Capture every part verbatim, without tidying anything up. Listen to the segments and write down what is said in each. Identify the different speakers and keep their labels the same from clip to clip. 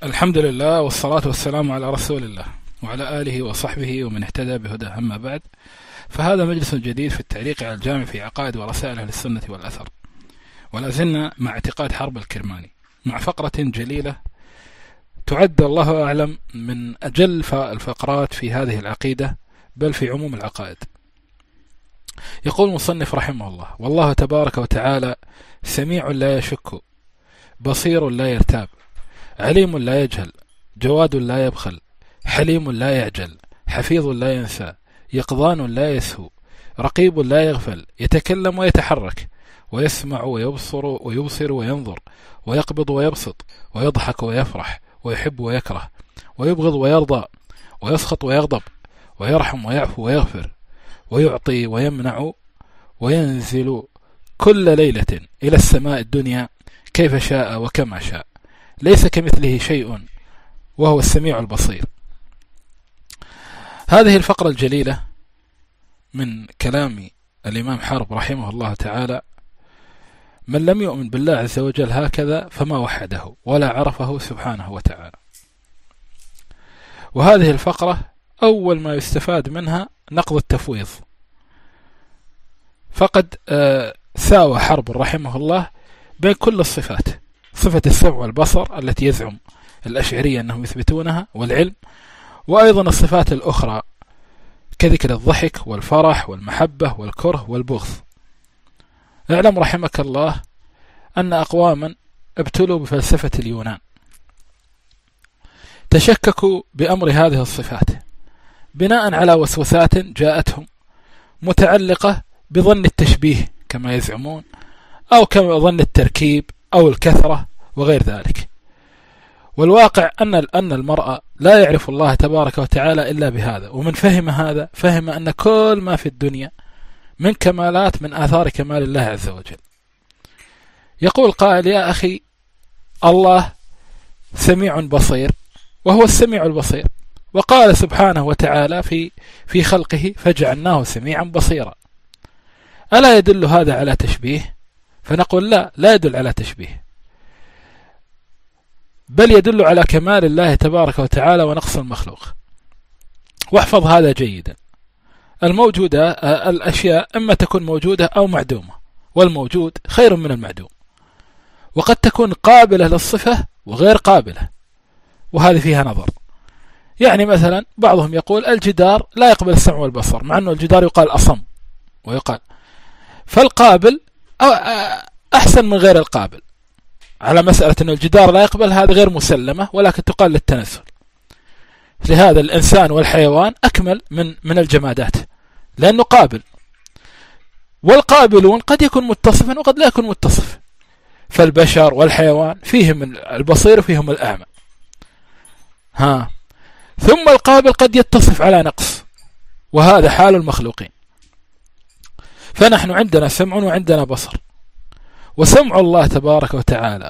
Speaker 1: الحمد لله والصلاة والسلام على رسول الله وعلى آله وصحبه ومن اهتدى بهداه. أما بعد، فهذا مجلس جديد في التعليق على الجامع في عقائد ورسائل أهل السنة والأثر، ولا زلنا مع اعتقاد حرب الكرماني مع فقرة جليلة تعد الله أعلم من أجل الفقرات في هذه العقيدة، بل في عموم العقائد. يقول المصنف رحمه الله: والله تبارك وتعالى سميع لا يشك، بصير لا يرتاب، عليم لا يجهل، جواد لا يبخل، حليم لا يعجل، حفيظ لا ينسى، يقظان لا يسهو، رقيب لا يغفل، يتكلم ويتحرك، ويسمع ويبصر ويبصر وينظر، ويقبض ويبسط، ويضحك ويفرح، ويحب ويكره، ويبغض ويرضى، ويسخط ويغضب، ويرحم ويعفو ويغفر، ويعطي ويمنع، وينزل كل ليلة إلى السماء الدنيا كيف شاء وكما شاء، ليس كمثله شيء وهو السميع البصير. هذه الفقرة الجليلة من كلام الإمام حرب رحمه الله تعالى: من لم يؤمن بالله عز وجل هكذا فما وحده ولا عرفه سبحانه وتعالى. وهذه الفقرة أول ما يستفاد منها نقض التفويض، فقد ساوى حرب رحمه الله بين كل الصفات: صفة السمع والبصر التي يزعم الأشعرية أنهم يثبتونها، والعلم، وأيضا الصفات الأخرى كذكر الضحك والفرح والمحبة والكره والبغض. اعلم رحمك الله أن أقواما ابتلوا بفلسفة اليونان، تشككوا بأمر هذه الصفات بناء على وسوسات جاءتهم متعلقة بظن التشبيه كما يزعمون، أو كما ظن التركيب أو الكثرة وغير ذلك. والواقع أن أن المرء لا يعرف الله تبارك وتعالى إلا بهذا، ومن فهم هذا فهم أن كل ما في الدنيا من كمالات من آثار كمال الله عز وجل. يقول قائل: يا أخي، الله سميع بصير وهو السميع البصير، وقال سبحانه وتعالى في في خلقه: فجعلناه سميعا بصيرا. ألا يدل هذا على تشبيه؟ فنقول لا، لا يدل على تشبيه، بل يدل على كمال الله تبارك وتعالى ونقص المخلوق. واحفظ هذا جيدا: الموجودة الأشياء إما تكون موجودة أو معدومة، والموجود خير من المعدوم، وقد تكون قابلة للصفة وغير قابلة، وهذه فيها نظر. يعني مثلا بعضهم يقول الجدار لا يقبل السمع والبصر، مع أنه الجدار يقال أصم ويقال، فالقابل أحسن من غير القابل، على مسألة أن الجدار لا يقبل، هذا غير مسلمة ولكن تقال للتنزل. لهذا الإنسان والحيوان أكمل من من الجمادات لأنه قابل، والقابلون قد يكون متصفا وقد لا يكون متصف، فالبشر والحيوان فيهم البصير وفيهم الأعمى. ها ثم القابل قد يتصف على نقص، وهذا حال المخلوقين. فنحن عندنا سمع وعندنا بصر، وسمع الله تبارك وتعالى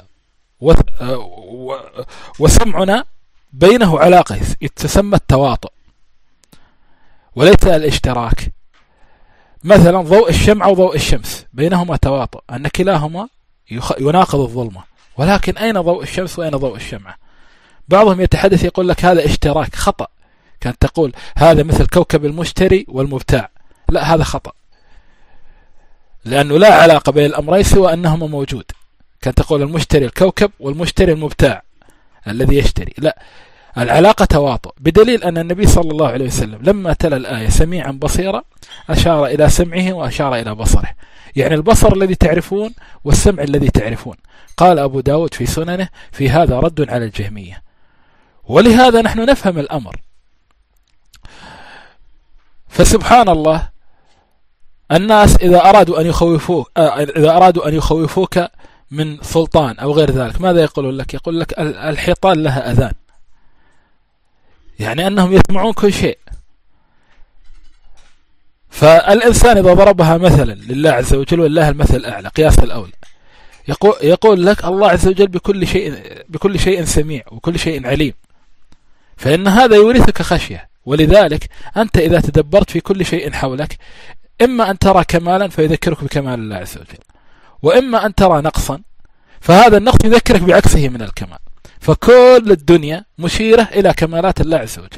Speaker 1: وسمعنا بينه علاقة تسمى التواطؤ وليس الاشتراك. مثلا ضوء الشمعة وضوء الشمس بينهما تواطؤ، أن كلاهما يناقض الظلمة، ولكن أين ضوء الشمس وأين ضوء الشمعة؟ بعضهم يتحدث يقول لك هذا اشتراك، خطأ. كانت تقول هذا مثل كوكب المشتري والمبتاع، لا، هذا خطأ، لأنه لا علاقة بين الأمرين سوى أنهما موجود. كانت تقول المشتري الكوكب والمشتري المبتاع الذي يشتري، لا، العلاقة تواطؤ، بدليل أن النبي صلى الله عليه وسلم لما تلا الآية سميعا بصيرا أشار إلى سمعه وأشار إلى بصره، يعني البصر الذي تعرفون والسمع الذي تعرفون. قال أبو داود في سننه: في هذا رد على الجهمية. ولهذا نحن نفهم الأمر. فسبحان الله، الناس إذا أرادوا أن يخوفوك إذا أرادوا أن يخوفوك من سلطان أو غير ذلك، ماذا يقولون لك؟ يقول لك الحيطان لها أذان، يعني أنهم يسمعون كل شيء. فالإنسان إذا ضربها مثلا لله عز وجل، والله المثل الأعلى قياس الأولى، يقول يقول لك الله عز وجل بكل شيء بكل شيء سميع وكل شيء عليم، فإن هذا يورثك خشية. ولذلك أنت إذا تدبرت في كل شيء حولك، إما أن ترى كمالا فيذكرك بكمال الله عز وجل، وإما أن ترى نقصا فهذا النقص يذكرك بعكسه من الكمال. فكل الدنيا مشيرة إلى كمالات الله عز وجل.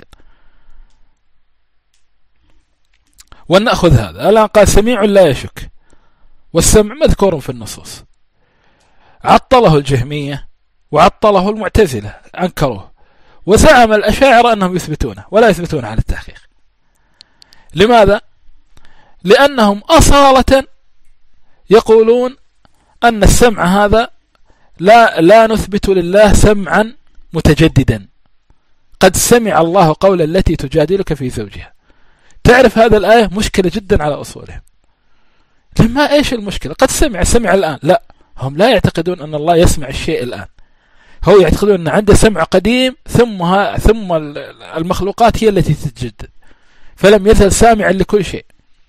Speaker 1: ونأخذ هذا الآن، قال سميع لا يشك، والسمع مذكور في النصوص. عطله الجهمية وعطله المعتزلة، أنكروه، وزعم الأشاعرة أنهم يثبتونه ولا يثبتونه على التحقيق. لماذا؟ لأنهم أصالة يقولون أن السمع هذا لا, لا نثبت لله سمعا متجددا. قد سمع الله قول التي تجادلك في زوجها. تعرف هذا الآية مشكلة جدا على أصولهم. لما إيش المشكلة؟ قد سمع سمع الآن، لا، هم لا يعتقدون أن الله يسمع الشيء الآن، هو يعتقدون أن عنده سمع قديم ثم ها ثم المخلوقات هي التي تتجدد، فلم يزل سامعا لكل شيء.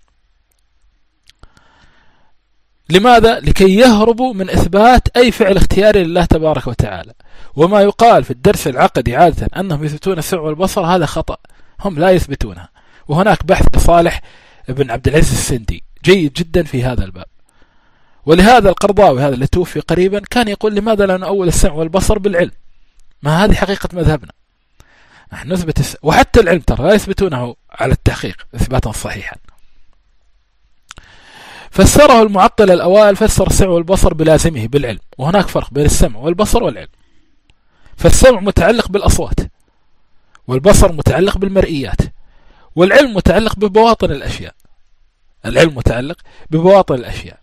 Speaker 1: لماذا؟ لكي يهربوا من إثبات أي فعل اختياري لله تبارك وتعالى. وما يقال في الدرس العقدي عادة أنهم يثبتون السمع والبصر، هذا خطأ، هم لا يثبتونها. وهناك بحث لصالح بن عبد العزيز السندي جيد جدا في هذا الباب. ولهذا القرضاوي هذا اللي توفي قريبا كان يقول لماذا لا نؤول السمع والبصر بالعلم؟ ما هذه حقيقة مذهبنا، نحن نثبت الس... وحتى العلم ترى لا يثبتونه على التحقيق إثباتا صحيحا. فسره المعطل الأوائل، فسر السمع والبصر بلازمه بالعلم، وهناك فرق بين السمع والبصر والعلم. فالسمع متعلق بالأصوات، والبصر متعلق بالمرئيات، والعلم متعلق ببواطن الأشياء. العلم متعلق ببواطن الأشياء.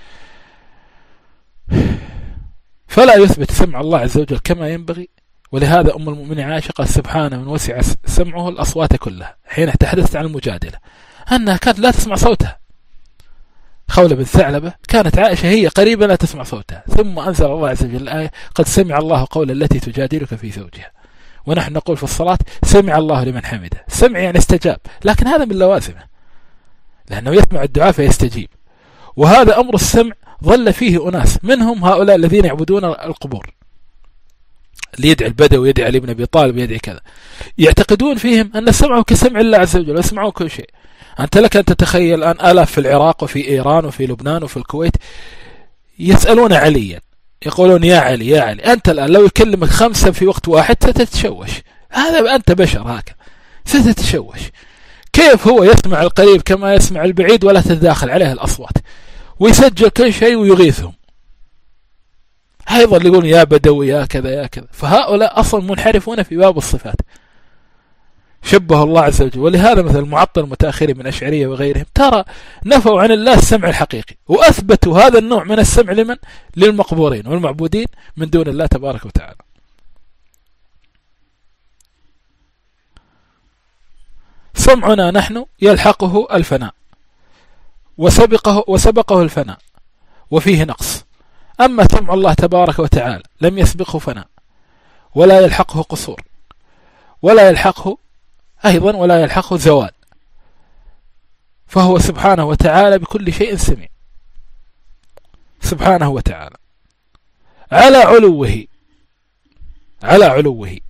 Speaker 1: فلا يثبت سمع الله عز وجل كما ينبغي. ولهذا أم المؤمنين عائشة قال سبحانه من وسع سمعه الأصوات كلها، حين تحدثت عن المجادلة أنها كانت لا تسمع صوتها. خولة بن ثعلبة كانت عائشة هي قريبة لا تسمع صوتها، ثم أنزل الله عز وجل الآية قد سمع الله قول التي تجادلك في زوجها. ونحن نقول في الصلاة سمع الله لمن حمده. سمع يعني استجاب، لكن هذا من لوازمه، لأنه يسمع الدعاء فيستجيب. وهذا أمر السمع ظل فيه أناس، منهم هؤلاء الذين يعبدون القبور، اللي يدعي البدوي، يدعي علي بن أبي طالب، يدعي كذا، يعتقدون فيهم أن سمعه كسمع الله عز وجل ويسمعون كل شيء. أنت لك أن تتخيل الآن آلاف في العراق وفي إيران وفي لبنان وفي الكويت يسألون عليا، يقولون يا علي يا علي. أنت الآن لو يكلمك خمسة في وقت واحد ستتشوش، هذا أنت بشر هكذا ستتشوش. كيف هو يسمع القريب كما يسمع البعيد ولا تتداخل عليه الأصوات، ويسجل كل شيء ويغيثهم؟ أيضا اللي يقولون يا بدوي يا كذا يا كذا. فهؤلاء أصلا منحرفون في باب الصفات، شبه الله عز وجل. ولهذا مثل المعطل المتأخرين من أشعرية وغيرهم ترى نفوا عن الله السمع الحقيقي، وأثبتوا هذا النوع من السمع لمن؟ للمقبورين والمعبودين من دون الله تبارك وتعالى. سمعنا نحن يلحقه الفناء وسبقه, وسبقه الفناء وفيه نقص. أما سمع الله تبارك وتعالى لم يسبقه فناء ولا يلحقه قصور ولا يلحقه أيضا ولا يلحقه زوال، فهو سبحانه وتعالى بكل شيء سميع سبحانه وتعالى على علوه على علوه.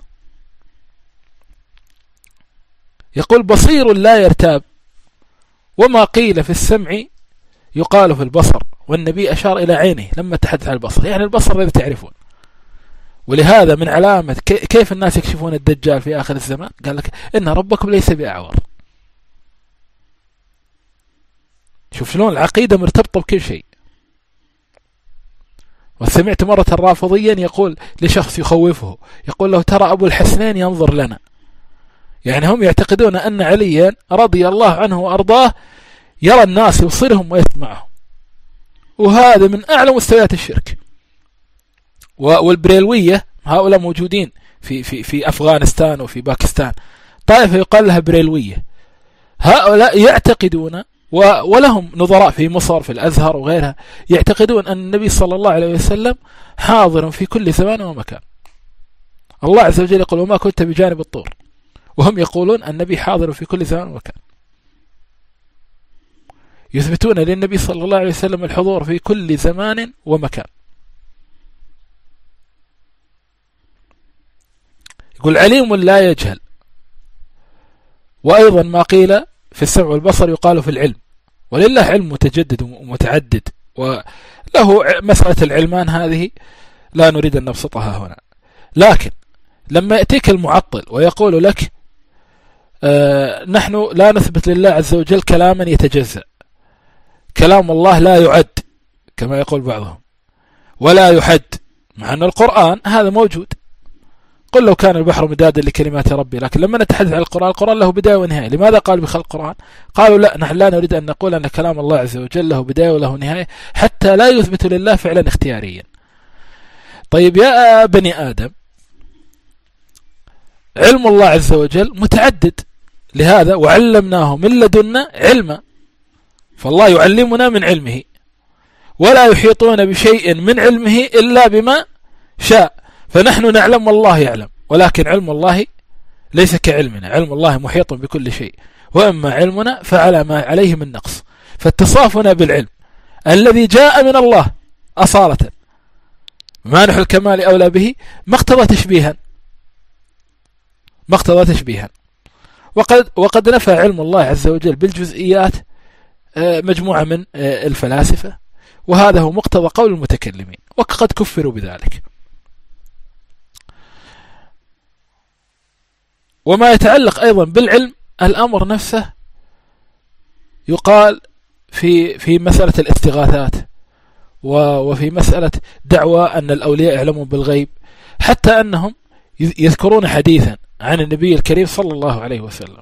Speaker 1: يقول بصير لا يرتاب، وما قيل في السمع يقال في البصر، والنبي أشار إلى عينه لما تحدث عن البصر، يعني البصر الذي تعرفون. ولهذا من علامة كيف الناس يكشفون الدجال في آخر الزمان، قال لك إن ربكم ليس بأعور. شوف شلون العقيدة مرتبطة بكل شيء. وسمعت مرة رافضيا يقول لشخص يخوفه، يقول له ترى أبو الحسنين ينظر لنا، يعني هم يعتقدون أن عليا رضي الله عنه وأرضاه يرى الناس يبصرهم ويسمعهم، وهذا من أعلى مستويات الشرك. والبريلوية هؤلاء موجودين في في في أفغانستان وفي باكستان، طائفة يقال لها بريلوية. هؤلاء يعتقدون ولهم نظراء في مصر في الأزهر وغيرها، يعتقدون أن النبي صلى الله عليه وسلم حاضر في كل زمان ومكان. الله عز وجل يقول وما كنت بجانب الطور، وهم يقولون النبي حاضر في كل زمان ومكان. يثبتون للنبي صلى الله عليه وسلم الحضور في كل زمان ومكان. يقول عليم لا يجهل. وأيضا ما قيل في السمع والبصر يقال في العلم، ولله علم متجدد ومتعدد، وله مسألة العلمان هذه لا نريد أن نبسطها هنا. لكن لما يأتيك المعطل ويقول لك آه نحن لا نثبت لله عز وجل كلاما يتجزأ، كلام الله لا يعد كما يقول بعضهم ولا يحد، مع أن القرآن هذا موجود. قل لو كان البحر مدادا لكلمات ربي، لكن لما نتحدث عن القرآن، القرآن له بداية ونهاية. لماذا قال بخلق القرآن؟ قالوا لا، نحن لا نريد أن نقول أن كلام الله عز وجل له بداية وله نهاية حتى لا يثبت لله فعلا اختياريا. طيب يا بني آدم، علم الله عز وجل متعدد، لهذا وعلمناه من لدنا علما، فالله يعلمنا من علمه، ولا يحيطون بشيء من علمه إلا بما شاء. فنحن نعلم والله يعلم، ولكن علم الله ليس كعلمنا، علم الله محيط بكل شيء، وأما علمنا فعلى ما عليه من نقص. فاتصافنا بالعلم الذي جاء من الله أصالة مانح الكمال أولى به ما اقتضى تشبيها ما اقتضى تشبيها وقد, وقد نفى علم الله عز وجل بالجزئيات مجموعة من الفلاسفة، وهذا هو مقتضى قول المتكلمين، وقد كفروا بذلك. وما يتعلق أيضا بالعلم، الأمر نفسه يقال في في مسألة الاستغاثات، وفي مسألة دعوى أن الأولياء يعلمون بالغيب، حتى أنهم يذكرون حديثا عن النبي الكريم صلى الله عليه وسلم،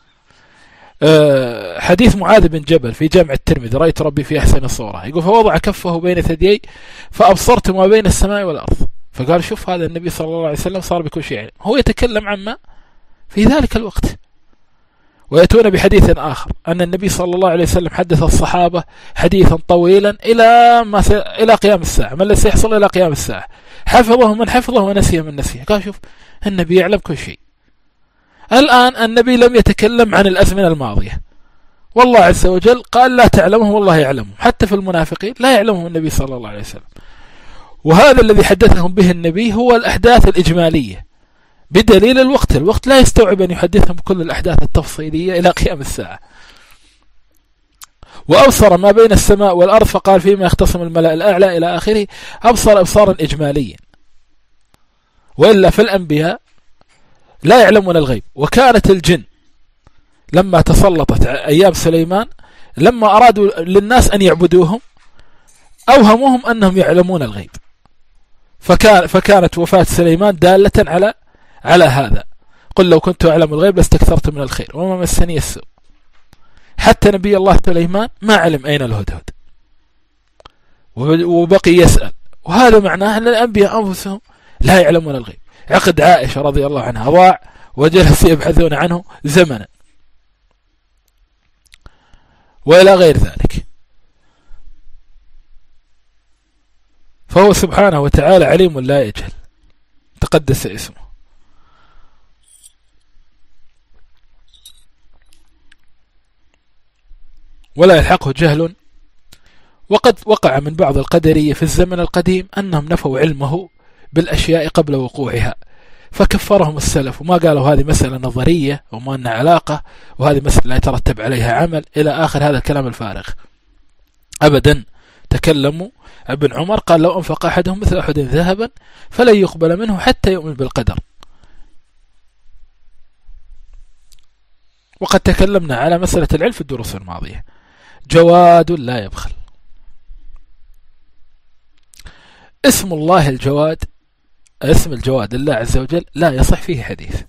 Speaker 1: حديث معاذ بن جبل في جامع الترمذي: رأيت ربي في أحسن صورة، يقول فوضع كفه بين ثديي فأبصرت ما بين السماء والأرض، فقال شوف هذا النبي صلى الله عليه وسلم صار بكل شيء علم، هو يتكلم عما في ذلك الوقت. ويأتون بحديث آخر أن النبي صلى الله عليه وسلم حدث الصحابة حديثا طويلا إلى ما س... إلى قيام الساعة، ما الذي سيحصل إلى قيام الساعة، حفظه من حفظه ونسيه من نسيه. قال شوف النبي يعلم كل شيء. الآن النبي لم يتكلم عن الأزمنة الماضية، والله عز وجل قال لا تعلمه والله يعلمه، حتى في المنافقين لا يعلمه النبي صلى الله عليه وسلم. وهذا الذي حدثهم به النبي هو الأحداث الإجمالية، بدليل الوقت الوقت لا يستوعب أن يحدثهم بكل الأحداث التفصيلية إلى قيام الساعة. وأبصر ما بين السماء والأرض، فقال فيما يختصم الملأ الأعلى إلى آخره، أبصر أبصارا إجماليا. وإلا في الأنبياء لا يعلمون الغيب. وكانت الجن لما تسلطت أيام سليمان، لما أرادوا للناس أن يعبدوهم أوهموهم أنهم يعلمون الغيب، فكان فكانت وفاة سليمان دالة على على هذا. قل لو كنت أعلم الغيب لاستكثرت من الخير وما مسني السوء. حتى نبي الله سليمان ما علم أين الهدهد، وبقي يسأل، وهذا معناه أن الأنبياء أنفسهم لا يعلمون الغيب. عقد عائشة رضي الله عنها ضاع وجلس يبحثون عنه زمنا، وإلى غير ذلك. فهو سبحانه وتعالى عليم لا يجهل، تقدس اسمه. ولا يلحقه جهل. وقد وقع من بعض القدرية في الزمن القديم أنهم نفوا علمه بالأشياء قبل وقوعها، فكفرهم السلف وما قالوا هذه مسألة نظرية وما أنها علاقة، وهذه مسألة لا يترتب عليها عمل إلى آخر هذا الكلام الفارغ. أبدا. تكلموا. ابن عمر قال لو أنفق أحدهم مثل أحد ذهبا فلن يقبل منه حتى يؤمن بالقدر. وقد تكلمنا على مسألة العلم في الدروس الماضية. جواد لا يبخل. اسم الله الجواد، اسم الجواد لله عز وجل لا يصح فيه حديث،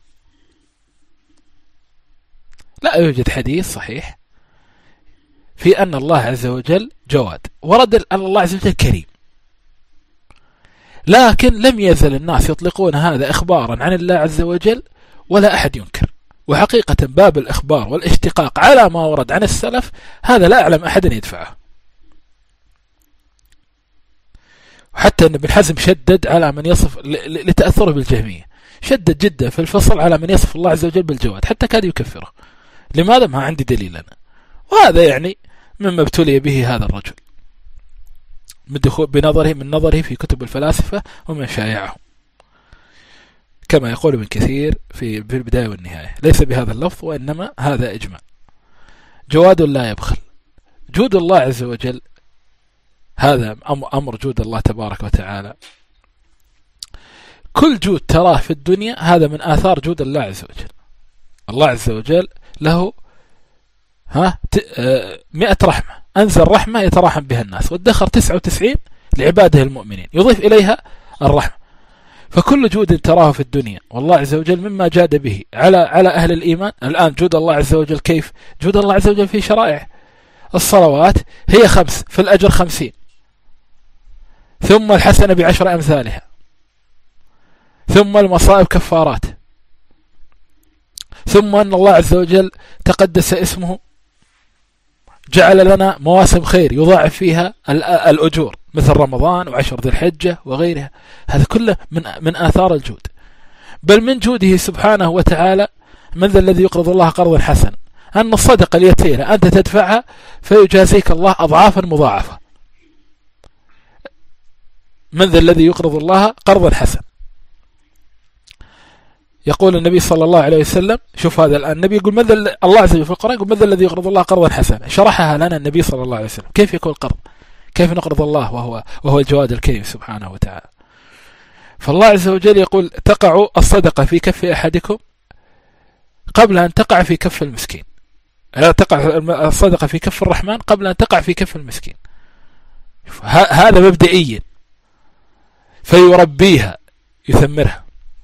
Speaker 1: لا يوجد حديث صحيح في أن الله عز وجل جواد. ورد أن الله عز وجل كريم، لكن لم يزل الناس يطلقون هذا إخبارا عن الله عز وجل ولا أحد ينكر. وحقيقة باب الإخبار والاشتقاق على ما ورد عن السلف هذا لا أعلم أحدا يدفعه. حتى أن ابن حزم شدد على من يصف لتأثره بالجهمية، شدد جدا في الفصل على من يصف الله عز وجل بالجواد، حتى كاد يكفره. لماذا؟ ما عندي دليل أنا. وهذا يعني مما ابتلي به هذا الرجل بنظره من نظره في كتب الفلاسفة ومن شايعهم، كما يقول ابن كثير في البداية والنهاية، ليس بهذا اللفظ وإنما هذا إجماع. جواد لا يبخل. جود الله عز وجل هذا أمر جود الله تبارك وتعالى كل جود تراه في الدنيا هذا من آثار جود الله عز وجل. الله عز وجل له ها مئة رحمة، أنزل رحمة يتراحم بها الناس، وادخر تسعة وتسعين لعباده المؤمنين يضيف إليها الرحمة. فكل جود تراه في الدنيا والله عز وجل مما جاد به على على أهل الإيمان. الآن جود الله عز وجل كيف؟ جود الله عز وجل في شرائع الصلوات هي خمس في الأجر خمسين، ثم الحسنة بعشر أمثالها، ثم المصائب كفارات، ثم أن الله عز وجل تقدس اسمه جعل لنا مواسم خير يضاعف فيها الأجور مثل رمضان وعشر ذي الحجة وغيرها. هذا كله من من آثار الجود. بل من جوده سبحانه وتعالى من ذا الذي يقرض الله قرضا حسنا، أن الصدقة اليسيرة أنت تدفعها فيجازيك الله أضعافا مضاعفة. من ذا الذي يقرض الله قرضا حسنا. يقول النبي صلى الله عليه وسلم، شوف هذا الآن النبي يقول ماذا الله عز وجل في القرآن يقول ماذا الذي يقرض الله قرضا حسنا، شرحها لنا النبي صلى الله عليه وسلم كيف يكون القرض، كيف نقرض الله وهو وهو الجواد الكريم سبحانه وتعالى. فالله عز وجل يقول تقع الصدقة في كف أحدكم قبل أن تقع في كف المسكين، تقع الصدقة في كف الرحمن قبل أن تقع في كف المسكين. هذا مبدئيا، فيربيها يثمرها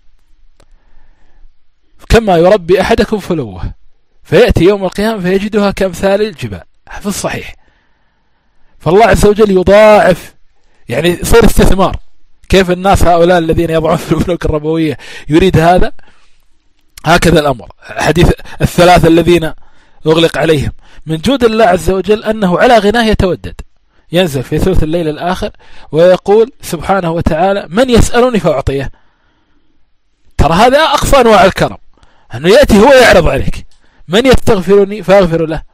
Speaker 1: كما يربي أحدكم فلوه، فيأتي يوم القيامة فيجدها كأمثال الجبال في الصحيح. فالله عز وجل يضاعف، يعني يصير استثمار. كيف الناس هؤلاء الذين يضعون في البنوك الربوية يريد هذا، هكذا الأمر. حديث الثلاثة الذين أغلق عليهم، من جود الله عز وجل أنه على غناه يتودد، ينزل في ثلث الليل الآخر ويقول سبحانه وتعالى من يسألني فأعطيه. ترى هذا أقصى أنواع الكرم، أنه يأتي هو يعرض عليك من يستغفرني فأغفر له.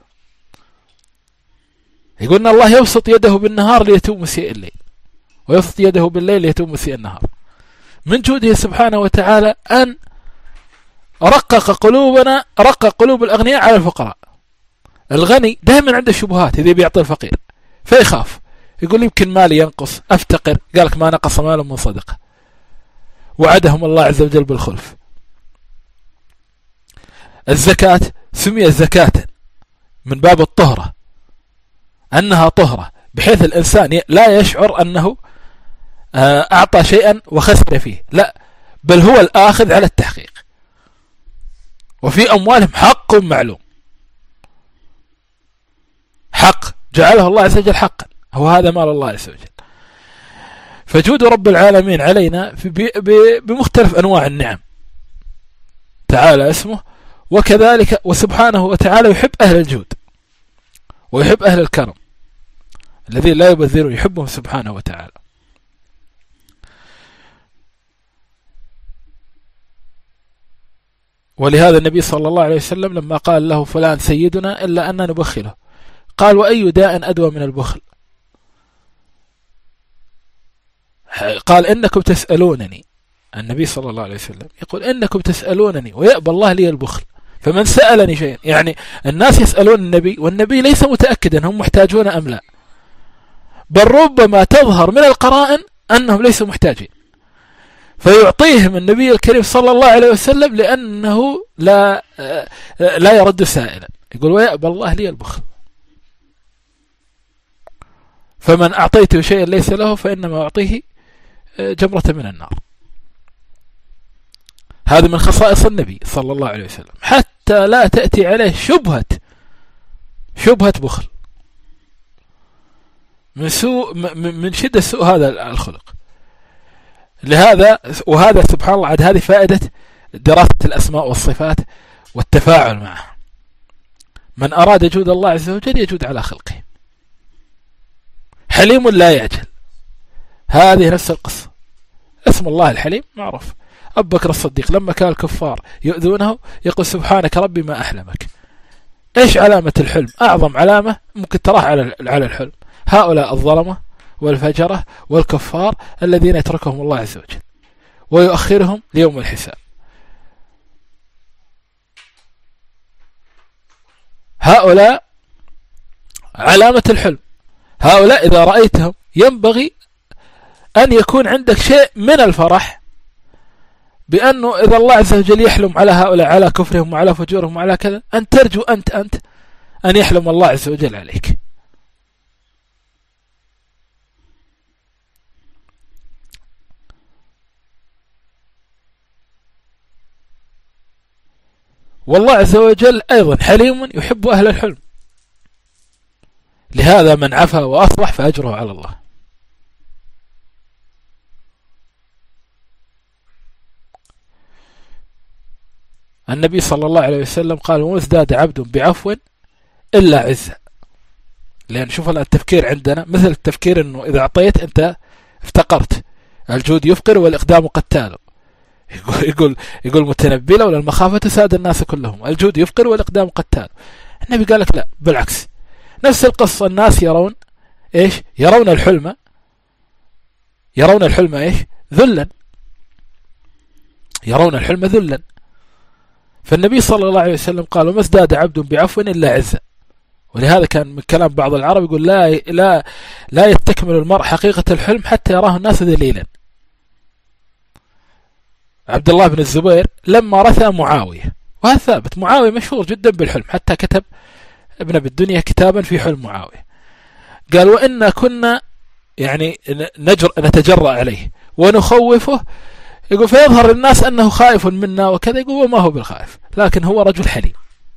Speaker 1: يقول أن الله يبسط يده بالنهار ليتوب مسيء الليل، ويبسط يده بالليل ليتوب مسيء النهار. من جوده سبحانه وتعالى أن رقق قلوبنا، رقق قلوب الأغنياء على الفقراء. الغني دائما عنده شبهات إذا بيعطي الفقير فيخاف، يقول يمكن مالي ينقص أفتقر، قالك ما نقص مال من صدقة. وعدهم الله عز وجل بالخلف. الزكاة سميت زكاة من باب الطهرة، أنها طهرة بحيث الإنسان لا يشعر أنه أعطى شيئا وخسر فيه، لا، بل هو الآخذ على التحقيق. وفي أموالهم حق معلوم، حق جعله الله عز وجل حقا، هو هذا مال الله عز وجل. فجود رب العالمين علينا بمختلف أنواع النعم تعالى اسمه، وكذلك وسبحانه وتعالى يحب أهل الجود ويحب أهل الكرم الذين لا يبذرون، يحبهم سبحانه وتعالى. ولهذا النبي صلى الله عليه وسلم لما قال له فلان سيدنا إلا أننا نبخله، قال وأي داء أدوى من البخل؟ قال إنكم تسألونني، النبي صلى الله عليه وسلم يقول إنكم تسألونني ويأبى الله لي البخل، فمن سألني شيئا، يعني الناس يسألون النبي والنبي ليس متأكدا هم محتاجون أم لا، بل ربما تظهر من القرائن أنهم ليسوا محتاجين، فيعطيهم النبي الكريم صلى الله عليه وسلم لأنه لا لا يرد سائلا. يقول ويأبى الله لي البخل، فمن أعطيته شيئا ليس له فإنما أعطيه جمرة من النار. هذا من خصائص النبي صلى الله عليه وسلم، حتى لا تأتي عليه شبهة شبهة بخل من سوء من شدة سوء هذا الخلق. لهذا وهذا سبحان الله عاد هذه فائدة دراسة الأسماء والصفات والتفاعل معه. من أراد جود الله عز وجل يجود على خلقه، حليم لا يعجل، هذه نفس القصة. اسم الله الحليم معروف. أبو بكر الصديق لما كان الكفار يؤذونه يقول سبحانك ربي ما أحلمك. إيش علامة الحلم؟ أعظم علامة ممكن تراها على على الحلم هؤلاء الظلمة والفجرة والكفار الذين يتركهم الله عز وجل ويؤخرهم ليوم الحساب. هؤلاء علامة الحلم، هؤلاء إذا رأيتهم ينبغي أن يكون عندك شيء من الفرح بأنه إذا الله عز وجل يحلم على هؤلاء على كفرهم وعلى فجورهم وعلى كذا، أن ترجو أنت أنت أن يحلم الله عز وجل عليك. والله عز وجل أيضا حليم يحب أهل الحلم، لهذا من عفا وأصلح فأجره على الله. النبي صلى الله عليه وسلم قال: وما ازداد عبد بعفو إلا عزة. لأن شوف التفكير عندنا مثل التفكير أنه إذا أعطيت أنت افتقرت، الجود يفقر والإقدام قتال. يقول يقول يقول متنبي: لولا المخافة ساد الناس كلهم، الجود يفقر والإقدام قتال. النبي قال لك لا، بالعكس، نفس القصة. الناس يرون إيش؟ يرون الحلم يرون الحلم إيش؟ ذلا، يرون الحلم ذلا. فالنبي صلى الله عليه وسلم قال: وما ازداد عبد بعفو إلا عزة. ولهذا كان من كلام بعض العرب يقول: لا لا لا يستكمل المرء حقيقة الحلم حتى يراه الناس ذليلا. عبد الله بن الزبير لما رثى معاوية، وهذا ثابت، معاوية مشهور جدا بالحلم، حتى كتب ابن أبي الدنيا كتابا في حلم معاوية. قال: وإن كنا يعني نجر نتجرأ عليه ونخوفه، يقول فيظهر للناس أنه خائف منا وكذا، يقول وما هو بالخائف، لكن هو رجل حليم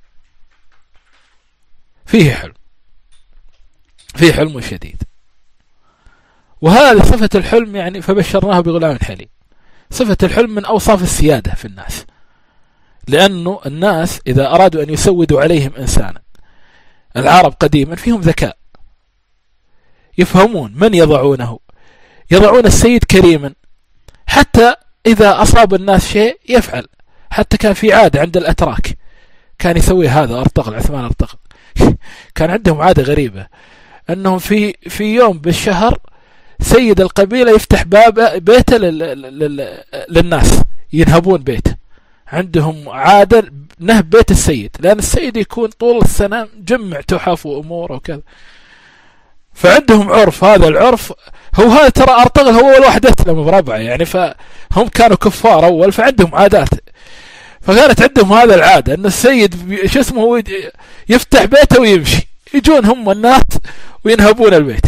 Speaker 1: فيه حلم، فيه حلم شديد. وهذه صفة الحلم، يعني فبشرناه بغلام حليم. صفة الحلم من أوصاف السيادة في الناس، لأنه الناس إذا أرادوا أن يسودوا عليهم إنسانا، العرب قديما فيهم ذكاء، يفهمون من يضعونه، يضعون السيد كريما، حتى إذا أصاب الناس شيء يفعل. حتى كان في عادة عند الأتراك كان يسوي هذا أرطغرل، عثمان أرطغرل كان عندهم عادة غريبة، أنهم في في يوم بالشهر سيد القبيلة يفتح باب بيته للناس ينهبون بيته. عندهم عادة نهب بيت السيد، لأن السيد يكون طول السنة جمع تحف وأمور وكذا، فعندهم عرف. هذا العرف هو هذا، ترى أرطغرل هو أول واحد أسلم بربعه يعني، فهم كانوا كفار أول، فعندهم عادات. فكانت عندهم هذا العادة أن السيد شو اسمه يفتح بيته ويمشي، يجون هم الناس وينهبون البيت.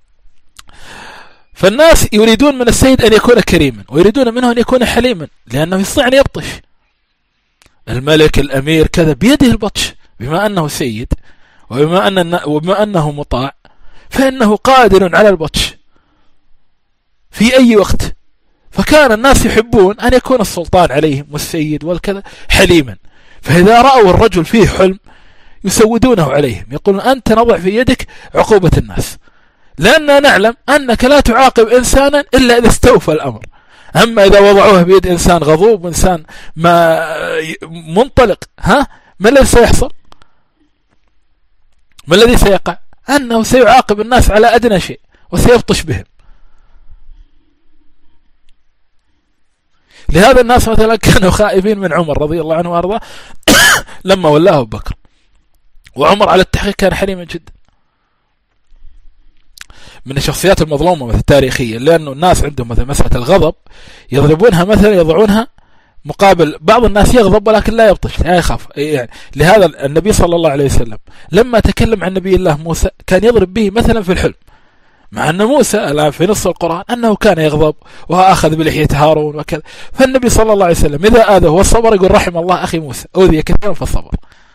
Speaker 1: فالناس يريدون من السيد أن يكون كريما، ويريدون منه أن يكون حليما، لأنه يستطيع أن يبطش. الملك الأمير كذا بيده البطش، بما أنه سيد وبما, أن وبما أنه مطاع، فإنه قادر على البطش في أي وقت. فكان الناس يحبون أن يكون السلطان عليهم والسيد والكذا حليما. فإذا رأوا الرجل فيه حلم يسودونه عليهم، يقولون أنت نضع في يدك عقوبة الناس، لأننا نعلم أنك لا تعاقب إنسانا إلا إذا استوفى الأمر. أما إذا وضعوه بيد إنسان غضوب وإنسان ما منطلق، ها ما الذي سيحصل؟ ما الذي سيقع؟ أنه سيعاقب الناس على أدنى شيء وسيبطش بهم. لهذا الناس مثلا كانوا خائفين من عمر رضي الله عنه وارضاه لما ولاه أبو بكر، وعمر على التحقيق كان حليما جدا، من الشخصيات المظلومة مثل تاريخيا، لأنه الناس عندهم مثلا مسألة الغضب يضربونها مثلا يضعونها مقابل بعض الناس يغضب ولكن لا يبطش، لا يخاف يعني. لهذا النبي صلى الله عليه وسلم لما تكلم عن نبي الله موسى كان يضرب به مثلا في الحلم، مع أن موسى الآن في نص القرآن أنه كان يغضب وأخذ بلحية هارون وكذا. فالنبي صلى الله عليه وسلم إذا آذه والصبر يقول رحم الله أخي موسى أوذي كثيرا فالصبر،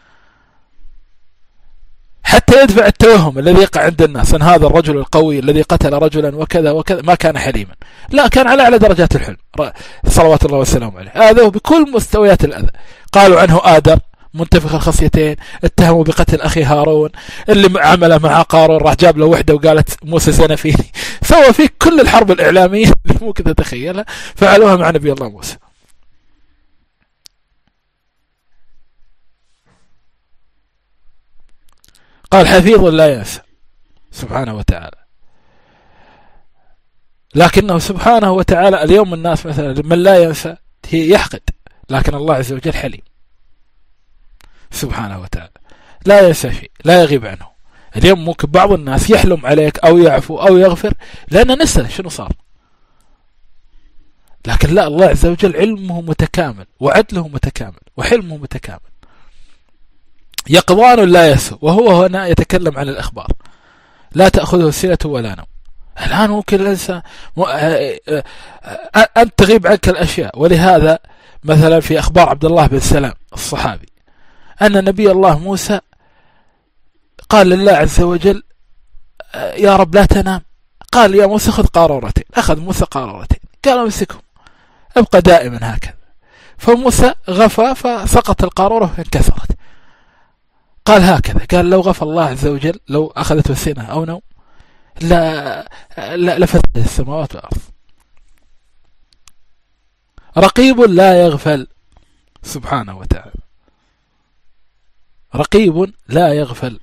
Speaker 1: حتى يدفع التوهم الذي يقع عند الناس أن هذا الرجل القوي الذي قتل رجلا وكذا وكذا ما كان حليما، لا كان على أعلى درجات الحلم صلوات الله وسلامه عليه. آذوه بكل مستويات الأذى، قالوا عنه آدر منتفخ الخصيتين، اتهموا بقتل أخي هارون، اللي عمل مع قارون راح جاب له وحده وقالت موسى زنى فيني، سوى فيه كل الحرب الإعلامية اللي ممكن تتخيلها فعلوها مع نبي الله موسى. قال حفيظ لا ينسى سبحانه وتعالى، لكنه سبحانه وتعالى اليوم الناس مثلا من لا ينسى يحقد، لكن الله عز وجل حليم سبحانه وتعالى لا ينسى شيء، لا يغيب عنه. اليوم ممكن بعض الناس يحلم عليك أو يعفو أو يغفر لأن نسى شنو صار، لكن لا، الله عز وجل علمه متكامل وعدله متكامل وحلمه متكامل. يقظان لا يسهو، وهو هنا يتكلم عن الأخبار، لا تأخذه سنة ولا نوم. الآن ممكن الإنسان أن تغيب عنك الأشياء، ولهذا مثلا في أخبار عبد الله بن سلام الصحابي أن نبي الله موسى قال لله عز وجل يا رب لا تنام، قال يا موسى خذ قارورتين، أخذ موسى قارورتين، قال امسكهم ابقى دائما هكذا، فموسى غفى فسقط القارورة وانكسرت. قال هكذا، قال لو غفى الله عز وجل لو أخذته سنة أو نوم لا لا لفسدت السماوات والأرض. رقيب لا يغفل سبحانه وتعالى، رقيب لا يغفل،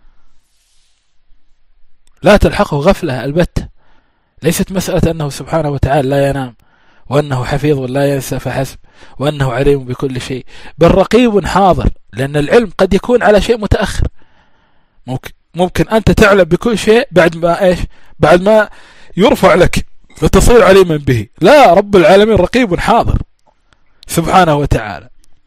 Speaker 1: لا تلحقه غفلة البتة. ليست مسألة أنه سبحانه وتعالى لا ينام وأنه حفيظ لا ينسى فحسب وأنه عليم بكل شيء، بل رقيب حاضر، لأن العلم قد يكون على شيء متأخر. ممكن ممكن أنت تعلم بكل شيء بعد ما إيش بعد ما يرفع لك فتصير عليما به. لا، رب العالمين رقيب حاضر سبحانه وتعالى.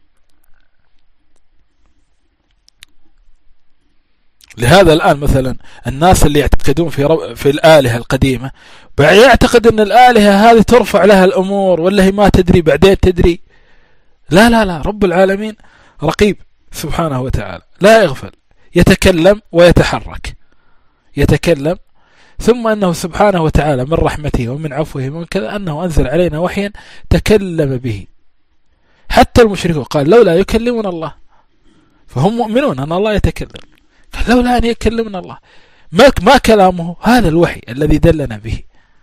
Speaker 1: لهذا الآن مثلا الناس اللي يعتقدون في رب في الآلهة القديمة يعتقد أن الآلهة هذه ترفع لها الأمور ولا هي ما تدري بعدين تدري. لا لا لا، رب العالمين رقيب سبحانه وتعالى لا يغفل، يتكلم ويتحرك، يتكلم. ثم أنه سبحانه وتعالى من رحمته ومن عفوه ومن كذا أنه أنزل علينا وحيا تكلم به. حتى المشركون قال لولا يكلمنا الله، فهم مؤمنون أن الله يتكلم، قال لولا أن يكلمنا الله، ما ما كلامه هذا الوحي الذي دلنا به.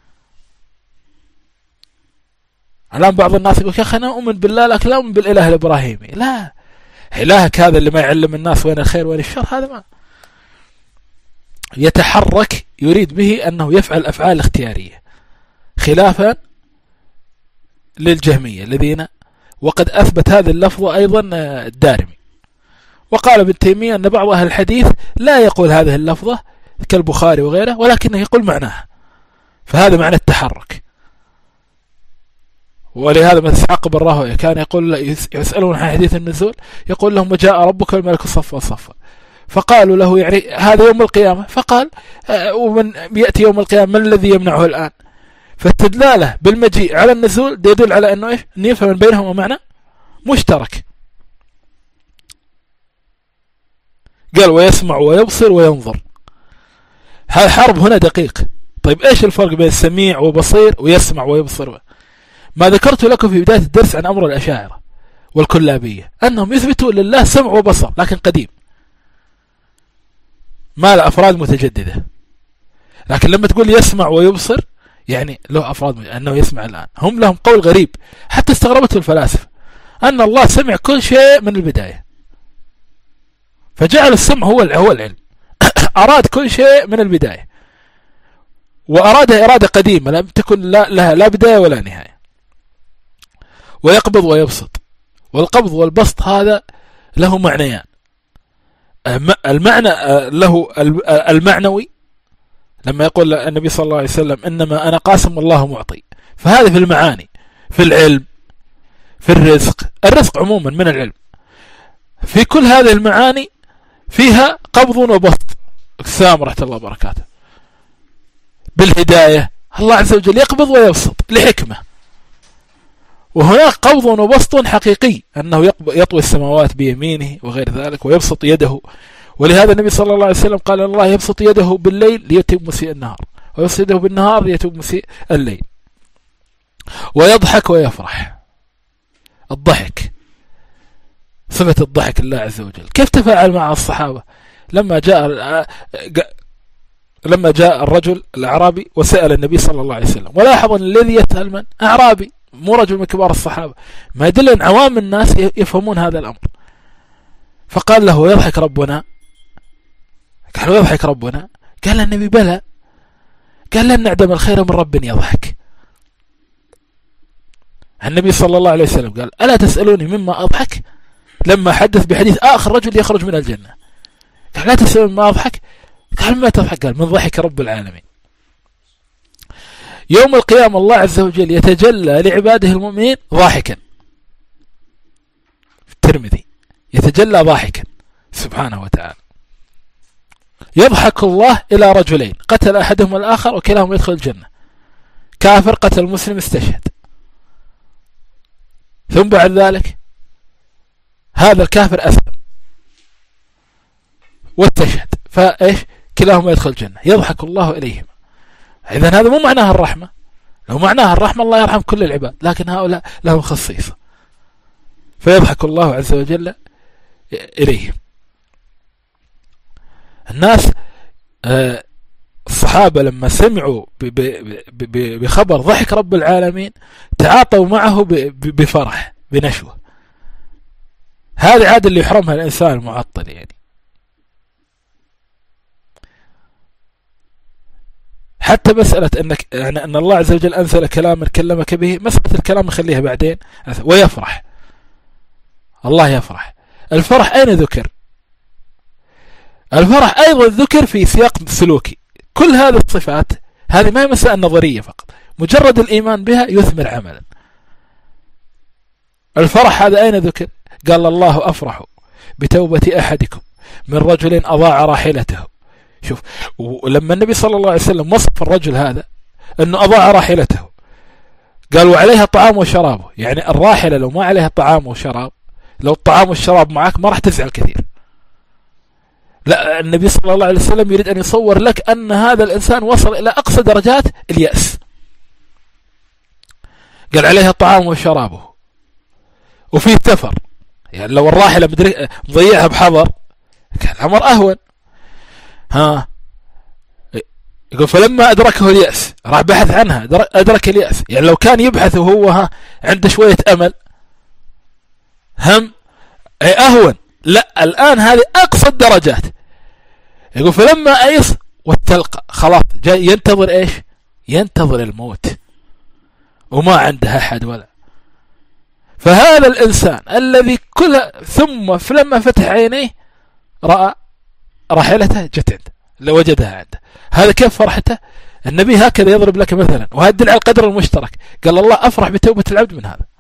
Speaker 1: الآن بعض الناس يقول يا أخي أنا أؤمن بالله لكن لا أؤمن بالإله الإبراهيمي. لا، إلهك هذا اللي ما يعلم الناس وين الخير وين الشر، هذا ما يتحرك، يريد به أنه يفعل أفعال اختيارية خلافا للجهمية الذين وقد أثبت هذه اللفظة أيضا الدارمي. وقال ابن تيمية أن بعض أهل الحديث لا يقول هذه اللفظة كالبخاري وغيره، ولكنه يقول معناها، فهذا معنى التحرك. ولهذا من إسحاق بن راهويه كان يقول يسألون عن حديث النزول يقول لهم جاء ربك الملك صفا صفا، فقالوا له يعني هذا يوم القيامة، فقال ومن يأتي يوم القيامة من الذي يمنعه الآن؟ فاستدلاله بالمجيء على النزول يدل على أنه إيش؟ أن يفهم بينهما معنى مشترك. قال ويسمع ويبصر وينظر، هذا حرب هنا دقيق. طيب إيش الفرق بين سميع وبصير ويسمع ويبصر؟ ما ذكرت لكم في بداية الدرس عن أمر الأشاعرة والكلابية أنهم يثبتوا لله سمع وبصر لكن قديم، ما له أفراد متجددة. لكن لما تقول يسمع ويبصر يعني له أفراد أنه يسمع الآن. هم لهم قول غريب حتى استغربته الفلاسفة أن الله سمع كل شيء من البداية، فجعل السمع هو هو العلم أراد كل شيء من البداية، وأرادها إرادة قديمة لم تكن لا لها لا بداية ولا نهاية. ويقبض ويبسط، والقبض والبسط هذا له معنيان. المعنى له المعنوي لما يقول النبي صلى الله عليه وسلم إنما أنا قاسم والله معطي، فهذا في المعاني، في العلم، في الرزق. الرزق عموما من العلم، في كل هذه المعاني فيها قبض وبسط. السلام ورحمة الله وبركاته. بالهداية الله عز وجل يقبض ويبسط لحكمة، وهناك قبض وبسط حقيقي أنه يطوي السماوات بيمينه وغير ذلك ويبسط يده. ولهذا النبي صلى الله عليه وسلم قال الله يبسط يده بالليل ليتم مسيء النهار، ويبسط يده بالنهار ليتم مسيء الليل. ويضحك ويفرح، الضحك صفة الضحك الله عز وجل. كيف تفاعل مع الصحابة لما جاء لما جاء الرجل الأعرابي وسأل النبي صلى الله عليه وسلم؟ ولاحظ أن الذي يسأل من أعرابي مو رجل من كبار الصحابة، ما يدل أن عوام الناس يفهمون هذا الأمر. فقال له يضحك ربنا؟ قال له يضحك ربنا؟ قال النبي بلى، قال لن نعدم الخير من رب يضحك. النبي صلى الله عليه وسلم قال ألا تسألوني مما أضحك؟ لما حدث بحديث آخر رجل يخرج من الجنة قال لا تسألوني مما أضحك؟ قال ما تضحك؟ قال من ضحك رب العالمين. يوم القيامة الله عز وجل يتجلى لعباده المؤمنين ضاحكا، في الترمذي يتجلى ضاحكا سبحانه وتعالى. يضحك الله إلى رجلين قتل أحدهما الآخر وكلاهما يدخل الجنة، كافر قتل مسلم استشهد، ثم بعد ذلك هذا الكافر أسلم واستشهد، فإيش كلاهما يدخل الجنة، يضحك الله إليهما. إذن هذا مو معناها الرحمة، لو معناها الرحمة الله يرحم كل العباد، لكن هؤلاء لهم خصيصة، فيضحك الله عز وجل إليهم. الناس الصحابة لما سمعوا بخبر ضحك رب العالمين تعاطوا معه بفرح بنشوة. هذه عادة اللي يحرمها الإنسان المعطل. يعني حتى مسألة أنك يعني أن الله عز وجل أنزل كلاما كلمك به، مسألة الكلام نخليها بعدين. ويفرح الله، يفرح. الفرح أين ذكر؟ الفرح أيضا ذكر في سياق سلوكي. كل هذه الصفات هذه ما هي مسألة نظرية فقط، مجرد الإيمان بها يثمر عملا. الفرح هذا أين ذكر؟ قال الله أفرح بتوبة أحدكم من رجل أضاع راحلته. شوف، ولما النبي صلى الله عليه وسلم وصف الرجل هذا أنه أضاع راحلته قال وعليها طعام وشرابه، يعني الراحلة لو ما عليها طعام وشراب، لو الطعام والشراب معك ما راح تزعل كثير. لا، النبي صلى الله عليه وسلم يريد أن يصور لك أن هذا الإنسان وصل إلى أقصى درجات اليأس. قال عليها طعام وشرابه وفي سفر، يعني لو الراحلة مضيعها بحضر كان الأمر أهون. ها يقول فلما أدركه اليأس راح بحث عنها، أدرك اليأس. يعني لو كان يبحث وهو ها عنده شوية أمل هم أي أهون. لا، الآن هذه أقصى الدرجات. يقول فلما أيس والتلقى، خلاص جاي ينتظر إيش؟ ينتظر الموت وما عنده أحد ولا. فهذا الإنسان الذي كل ثم فلما فتح عينيه رأى راحلته جت عنده، لو وجدها عنده. هذا كيف فرحته؟ النبي هكذا يضرب لك مثلا، وهذا يدل على القدر المشترك. قال الله أفرح بتوبة العبد من هذا،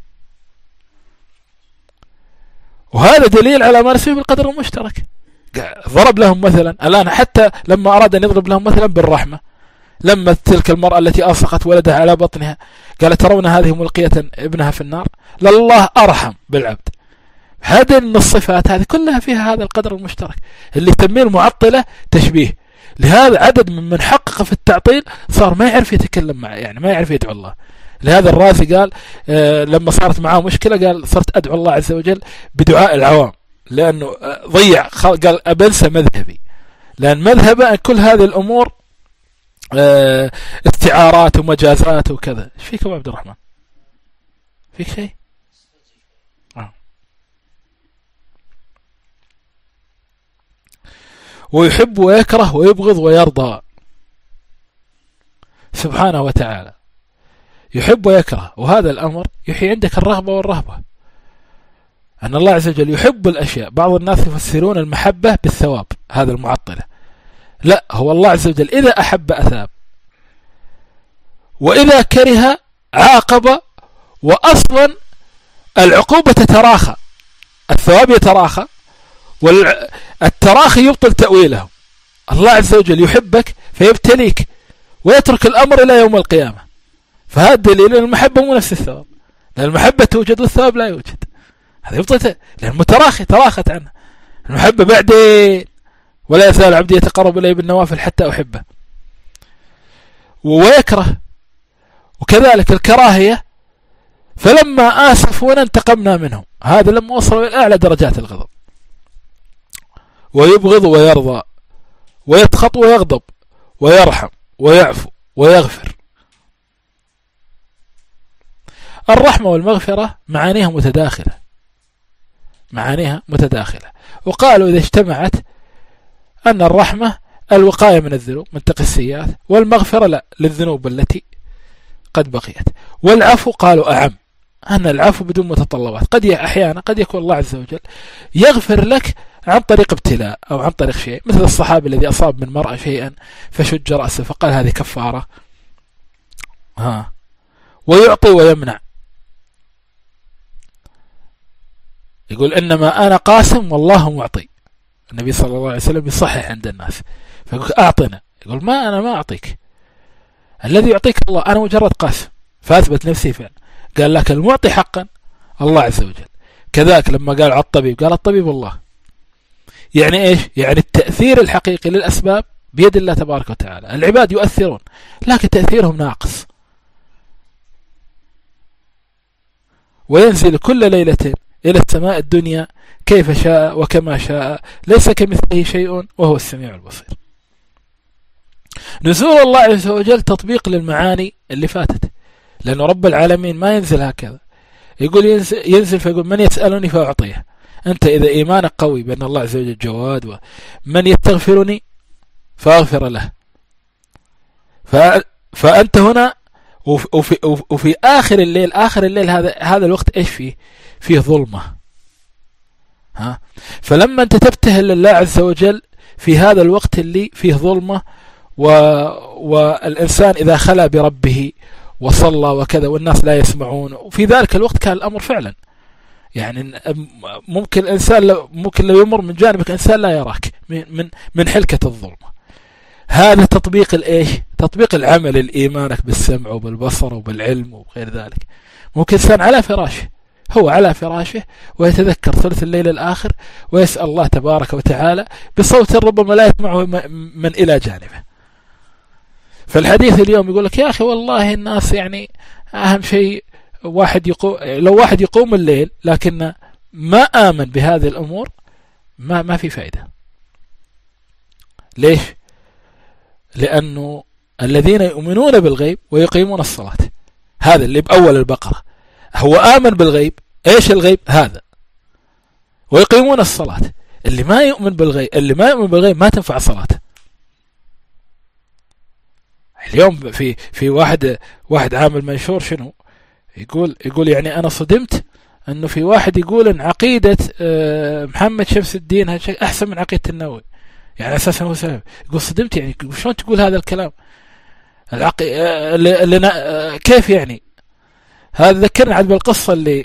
Speaker 1: وهذا دليل على ما نسميه بالقدر المشترك. ضرب لهم مثلا الآن، حتى لما أراد أن يضرب لهم مثلا بالرحمة، لما تلك المرأة التي ألصقت ولدها على بطنها قال ترون هذه ملقية ابنها في النار، لله أرحم بالعبد. هذه من الصفات هذه كلها فيها هذا القدر المشترك اللي تسميه المعطلة تشبيه. لهذا عدد من من حقق في التعطيل صار ما يعرف يتكلم معه، يعني ما يعرف يدعو الله. لهذا الرازي قال آه لما صارت معاه مشكلة قال صرت أدعو الله عز وجل بدعاء العوام، لأنه ضيع. قال أبنسى مذهبي، لأن مذهبه كل هذه الأمور آه استعارات ومجازات وكذا. ايش فيك أبو عبد الرحمن؟ فيك شيء؟ آه. ويحب ويكره ويبغض ويرضى سبحانه وتعالى. يحب ويكره، وهذا الأمر يحيي عندك الرغبة والرهبة. أن الله عز وجل يحب الأشياء. بعض الناس يفسرون المحبة بالثواب، هذا المعطلة. لا، هو الله عز وجل إذا أحب أثاب، وإذا كره عاقب. وأصلا العقوبة تتراخى، الثواب يتراخى، والتراخي يبطل تأويله. الله عز وجل يحبك فيبتليك ويترك الأمر إلى يوم القيامة. فهذا دليل أن المحبة مو نفس الثواب، لأن المحبة توجد والثواب لا يوجد. هذا يبطل، لأن المتراخي تراخت عنه. المحبة بعدين، ولا يزال عبدي يتقرب إلي بالنوافل حتى أحبه. ويكره، وكذلك الكراهية فلما آسفونا انتقمنا منهم، هذا لما وصلوا إلى أعلى درجات الغضب. ويبغض ويرضى، ويسخط ويغضب، ويرحم ويعفو ويغفر. الرحمة والمغفرة معانيها متداخلة، معانيها متداخلة. وقالوا إذا اجتمعت أن الرحمة الوقاية من الذنوب من تقي السيئات، والمغفرة لا للذنوب التي قد بقيت. والعفو قالوا أعم، أن العفو بدون متطلبات. قد أحيانا قد يكون الله عز وجل يغفر لك عن طريق ابتلاء أو عن طريق شيء، مثل الصحابي الذي أصاب من مرأة شيئا فشج رأسه فقال هذه كفارة ها ويعطي ويمنع. يقول إنما أنا قاسم والله معطي. النبي صلى الله عليه وسلم يصحح عند الناس، فيقول أعطنا، يقول ما أنا ما أعطيك، الذي يعطيك الله، أنا مجرد قاسم. فأثبت نفسي فعلا. قال لك المعطي حقا الله عز وجل. كذلك لما قال على الطبيب، قال الطبيب الله. يعني إيش؟ يعني التأثير الحقيقي للأسباب بيد الله تبارك وتعالى. العباد يؤثرون لكن تأثيرهم ناقص. وينزل كل ليلة إلى السماء الدنيا كيف شاء وكما شاء، ليس كمثله شيء وهو السميع البصير. نزول الله عز وجل تطبيق للمعاني اللي فاتت، لأنه رب العالمين ما ينزل هكذا. يقول ينزل, ينزل فيقول من يسألني فأعطيه. أنت إذا إيمانك قوي بأن الله عز وجل جواد، ومن يستغفرني فأغفر له، فأنت هنا وفي, وفي آخر الليل، آخر الليل هذا هذا الوقت إيش فيه؟ فيه ظلمة. ها فلما أنت تبتهل لله عز وجل في هذا الوقت اللي فيه ظلمة، و... والإنسان إذا خلا بربه وصلى وكذا والناس لا يسمعون، وفي ذلك الوقت كان الأمر فعلا يعني ممكن الإنسان لو ممكن لو يمر من جانبك إنسان لا يراك من من, من حلكة الظلمة. هذا تطبيق الإيش؟ تطبيق العمل الإيمانك بالسمع وبالبصر وبالعلم وغير ذلك. ممكن إنسان على فراشه، هو على فراشه ويتذكر ثلث الليل الآخر ويسأل الله تبارك وتعالى بصوت ربما لا يسمعه من إلى جانبه. فالحديث اليوم يقول لك يا أخي والله الناس يعني أهم شيء واحد يقوم، لو واحد يقوم الليل لكن ما آمن بهذه الأمور ما ما في فائدة. ليش؟ لأنه الذين يؤمنون بالغيب ويقيمون الصلاة، هذا اللي بأول البقرة، هو آمن بالغيب. إيش الغيب؟ هذا. ويقيمون الصلاة. اللي ما يؤمن بالغيب، اللي ما يؤمن بالغيب ما تنفع صلاته. اليوم في في واحد واحد عامل منشور شنو يقول؟ يقول يعني أنا صدمت أنه في واحد يقول أن عقيدة محمد شمس الدين أحسن من عقيدة النووي، يعني أساسا هو سبب. يقول صدمت، يعني شلون تقول هذا الكلام؟ العقي... اللي... اللي... كيف يعني؟ هذا ذكرنا عاد بالقصة اللي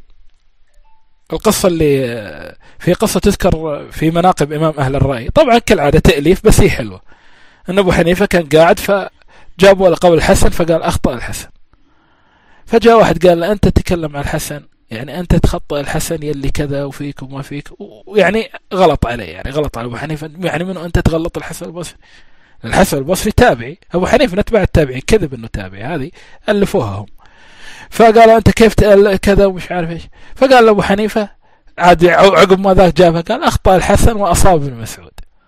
Speaker 1: القصة اللي في قصة تذكر في مناقب إمام أهل الرأي، طبعا كالعادة تأليف بس هي حلوة. أن أبو حنيفة كان قاعد فجابوا القول الحسن فقال أخطأ الحسن، فجاء واحد قال أنت تتكلم عن الحسن، يعني أنت تخطئ الحسن يلي كذا وفيك وما فيك، ويعني غلط عليه، يعني غلط على أبو حنيفة، يعني منه أنت تغلط الحسن البصري. الحسن البصري تابعي، أبو حنيفة نتبع التابعين، كذب أنه تابعي، هذه ألفوها هم. فقال أنت كيف كذا ومش عارف إيش، فقال أبو حنيفة عاد عقب ما ذاك جابها قال أخطأ الحسن وأصاب ابن مسعود،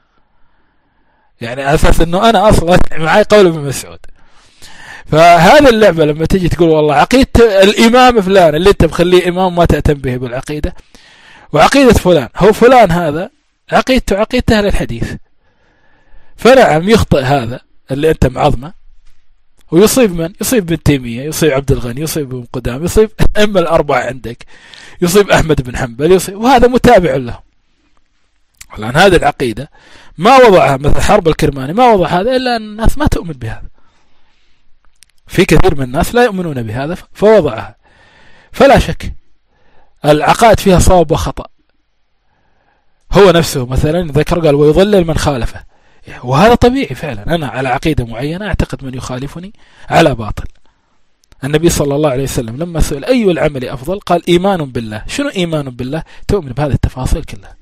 Speaker 1: يعني على أساس أنه أنا أصلا معي قول ابن مسعود. فهذا اللعبة لما تجي تقول والله عقيدة الإمام فلان اللي أنت مخليه إمام ما تهتم به بالعقيدة، وعقيدة فلان هو فلان هذا عقيدته عقيدة أهل الحديث، فنعم يخطئ هذا اللي أنت معظمه ويصيب من؟ يصيب ابن تيمية، يصيب عبد الغني، يصيب ابن قدام، يصيب أما الأربعة عندك، يصيب أحمد بن حنبل، يصيب، وهذا متابع له. الآن هذه العقيدة ما وضعها مثل حرب الكرماني، ما وضع هذا إلا أن الناس ما تؤمن بهذا، في كثير من الناس لا يؤمنون بهذا فوضعها. فلا شك العقائد فيها صواب وخطأ. هو نفسه مثلا ذكر قال ويضلل من خالفه، وهذا طبيعي فعلا. أنا على عقيدة معينة أعتقد من يخالفني على باطل. النبي صلى الله عليه وسلم لما سئل أي العمل أفضل قال إيمان بالله. شنو إيمان بالله؟ تؤمن بهذه التفاصيل كلها.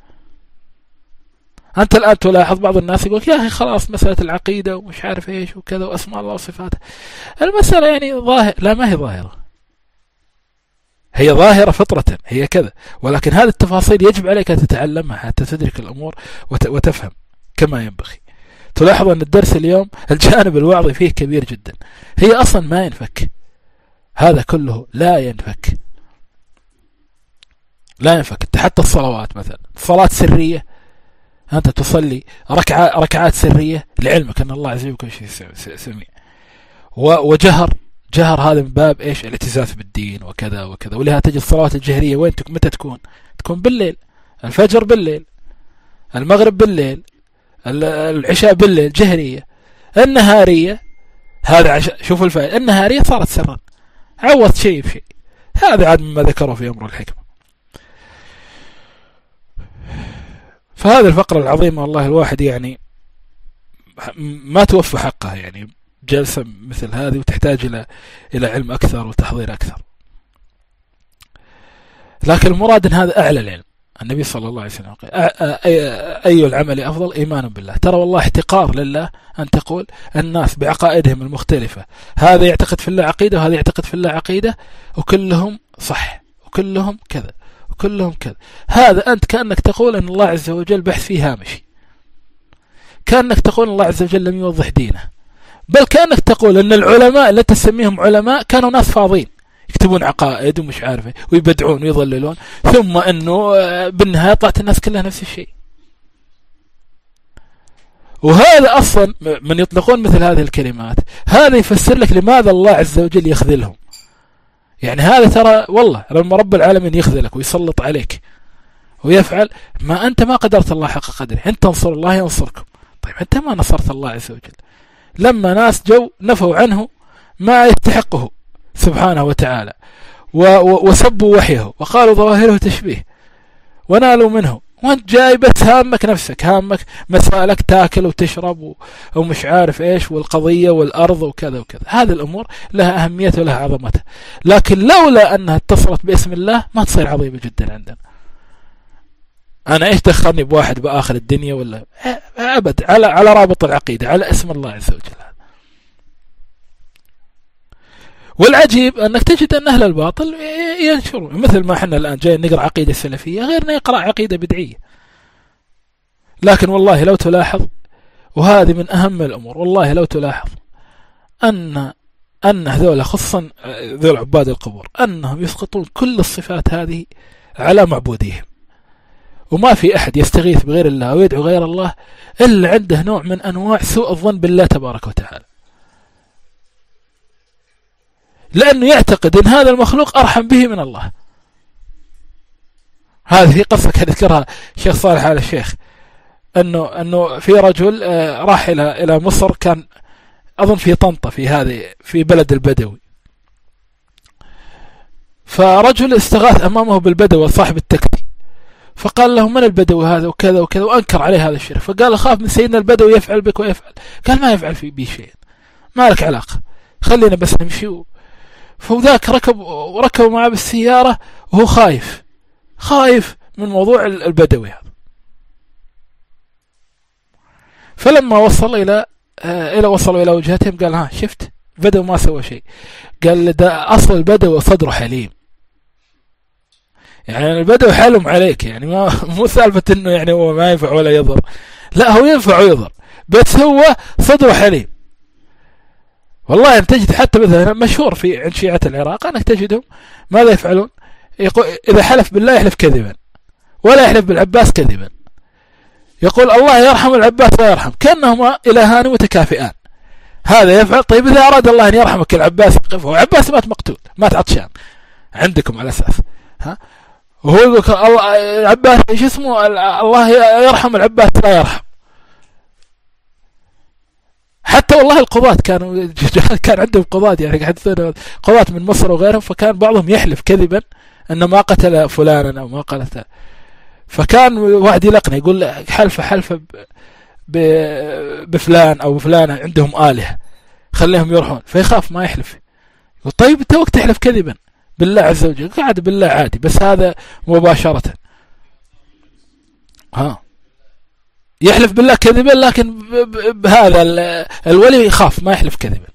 Speaker 1: أنت الآن تلاحظ بعض الناس يقول يا أخي خلاص مسألة العقيدة ومش عارف إيش وكذا وأسماء الله وصفاته، المسألة يعني ظاهر، لا ما هي ظاهرة، هي ظاهرة فطرة، هي كذا، ولكن هذه التفاصيل يجب عليك أن تتعلمها حتى تدرك الأمور وتفهم كما ينبغي. تلاحظ أن الدرس اليوم الجانب الوعظي فيه كبير جدا، هي أصلا ما ينفك، هذا كله لا ينفك، لا ينفك. حتى الصلوات مثلا، صلاة سرية أنت تصلي ركعة ركعات سرية لعلمك أن الله عز وجل كل شيء سميع، وجهر جهر هذا من باب إيش؟ الاعتزاز بالدين وكذا وكذا. ولها تجد الصلوات الجهرية وين متى تكون؟ تكون بالليل، الفجر بالليل، المغرب بالليل، العشاء بالليل جهرية، النهارية هذا عش... شوفوا الفائدة النهارية صارت سرا، عوض شيء بشيء. هذا عاد مما ذكره في أمر الحكمة. فهذه الفقرة العظيمة والله الواحد يعني ما توفى حقها، يعني جلسة مثل هذه وتحتاج إلى إلى علم أكثر وتحضير أكثر. لكن المراد أن هذا أعلى العلم. النبي صلى الله عليه وسلم قال أي العمل أفضل؟ إيمان بالله. ترى والله احتقار لله أن تقول الناس بعقائدهم المختلفة هذا يعتقد في الله عقيدة وهذا يعتقد في الله عقيدة وكلهم صح وكلهم كذا وكلهم كذا. هذا أنت كأنك تقول أن الله عز وجل بحث فيه هامشي، كأنك تقول الله عز وجل لم يوضح دينه، بل كأنك تقول أن العلماء اللي تسميهم علماء كانوا ناس فاضين يكتبون عقائد ومش عارفه ويبدعون ويضللون، ثم أنه بالنهاية طلعت الناس كلها نفس الشيء. وهذا أصلا من يطلقون مثل هذه الكلمات هذا يفسر لك لماذا الله عز وجل يخذلهم. يعني هذا ترى والله لما رب العالمين يخذلك ويسلط عليك ويفعل ما أنت ما قدرت الله حق قدره، أنت تنصر الله ينصركم. طيب أنت ما نصرت الله عز وجل لما ناس جو نفوا عنه ما يستحقه سبحانه وتعالى وسبوا وحيه وقالوا ظواهره تشبيه ونالوا منه، وانت جاي بس هامك نفسك، هامك مسالك تاكل وتشرب ومش عارف ايش والقضية والأرض وكذا وكذا. هذه الأمور لها أهمية ولها عظمتها، لكن لولا أنها اتصلت باسم الله ما تصير عظيمة جدا عندنا. أنا إيش دخلني بواحد بآخر الدنيا ولا أبد، على على رابط العقيدة على اسم الله عز وجل. والعجيب أنك تجد أن أهل الباطل ينشرون، مثل ما احنا الآن جاي نقرأ عقيدة سلفية غيرنا يقرأ عقيدة بدعية. لكن والله لو تلاحظ، وهذه من أهم الأمور، والله لو تلاحظ أن أن هذول خصوصا ذول عباد القبور أنهم يسقطون كل الصفات هذه على معبوديهم، وما في أحد يستغيث بغير الله ويدعو غير الله إلا عنده نوع من أنواع سوء الظن بالله تبارك وتعالى، لأنه يعتقد أن هذا المخلوق أرحم به من الله. هذه قصة كان يذكرها الشيخ صالح آل الشيخ، أنه أنه في رجل راح إلى إلى مصر، كان أظن في طنطا في هذه في بلد البدوي، فرجل استغاث أمامه بالبدوي صاحب التكتي، فقال له من البدوي هذا وكذا وكذا، وأنكر عليه هذا الشرك، فقال أخاف من سيدنا البدوي يفعل بك ويفعل. قال ما يفعل في بي شيء، ما لك علاقة، خلينا بس نمشي. فذاك ركب وركب معه بالسيارة وهو خايف خايف من موضوع البدوي هذا. فلما وصل إلى آه إلى وصلوا إلى وجهتهم قال ها شفت بدو ما سوى شيء. قال ده أصل البدو صدره حليم، يعني البدو حلم عليك، يعني ما مو سالفة إنه يعني هو ما ينفع ولا يضر، لا هو ينفع ويضر، بس هو صدره حليم. والله أن تجد حتى مثلا مشهور في عند شيعة العراق أنك تجدهم ماذا يفعلون؟ يقول إذا حلف بالله يحلف كذبا ولا يحلف بالعباس كذبا، يقول الله يرحم العباس لا يرحم، كأنهما إلهان متكافئان. هذا يفعل، طيب إذا أراد الله أن يرحمك العباس يقف، وعباس مات مقتول مات عطشان عندكم على أساس ها، وهو يقول الله العباس إيش اسمه الله يرحم العباس لا يرحم. حتى والله القضاة كانوا كان عندهم قضاة يعني يحدثون قضاة من مصر وغيرهم، فكان بعضهم يحلف كذبا أن ما قتل فلانا أو ما قتل، فكان واحد يلقنا يقول حلفة حلفة بفلان أو بفلانة عندهم آلهة خليهم يروحون، فيخاف ما يحلف. يقول طيب أنت وقت تحلف كذبا بالله عز وجل، قاعد بالله عادي بس هذا مباشرة ها يحلف بالله كذبا، لكن بهذا الولي يخاف ما يحلف كذبا.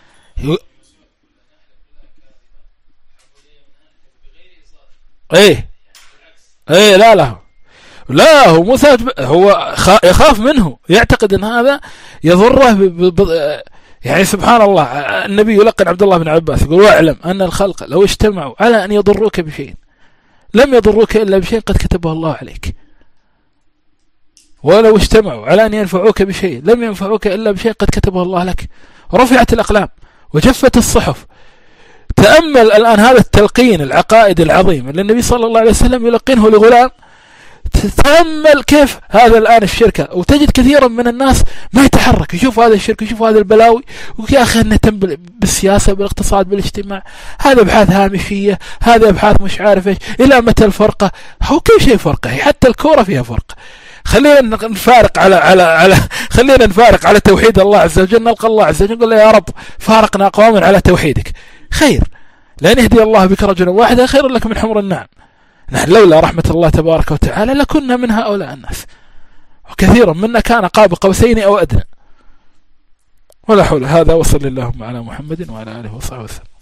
Speaker 1: ايه ايه لا لا لا هو مو هو يخاف منه، يعتقد ان هذا يضره ب... ب... يعني سبحان الله. النبي يلقن عبد الله بن عباس يقول واعلم ان الخلق لو اجتمعوا على ان يضروك بشيء لم يضروك الا بشيء قد كتبه الله عليك، ولو اجتمعوا على أن ينفعوك بشيء لم ينفعوك إلا بشيء قد كتبه الله لك. رفعت الأقلام وجفت الصحف. تأمل الآن هذا التلقين العقائد العظيم اللي النبي صلى الله عليه وسلم يلقنه لغلام تتأمل كيف هذا الآن الشركة، وتجد كثيرا من الناس ما يتحرك، يشوف هذا الشركة، يشوف هذا البلاوي، ويا أخي نهتم بالسياسة بالاقتصاد بالاجتماع، هذا أبحاث هامشية، هذا أبحاث مش عارف إيش، إلى متى الفرقة؟ هو كل شيء فرقة، حتى الكورة فيها فرقة. خلينا نفارق على على على خلينا نفارق على توحيد الله عز وجل، نلقى الله عز وجل نقول له يا رب فارقنا أقواما على توحيدك، خير، لأن يهدي الله بك رجلا واحدا خير لك من حمر النعم. نحن لولا رحمة الله تبارك وتعالى لكنا من هؤلاء الناس، وكثيرا منا كان قاب قوسين أو أدنى. ولا حول. هذا وصل اللهم على محمد وعلى آله وصحبه وسلم.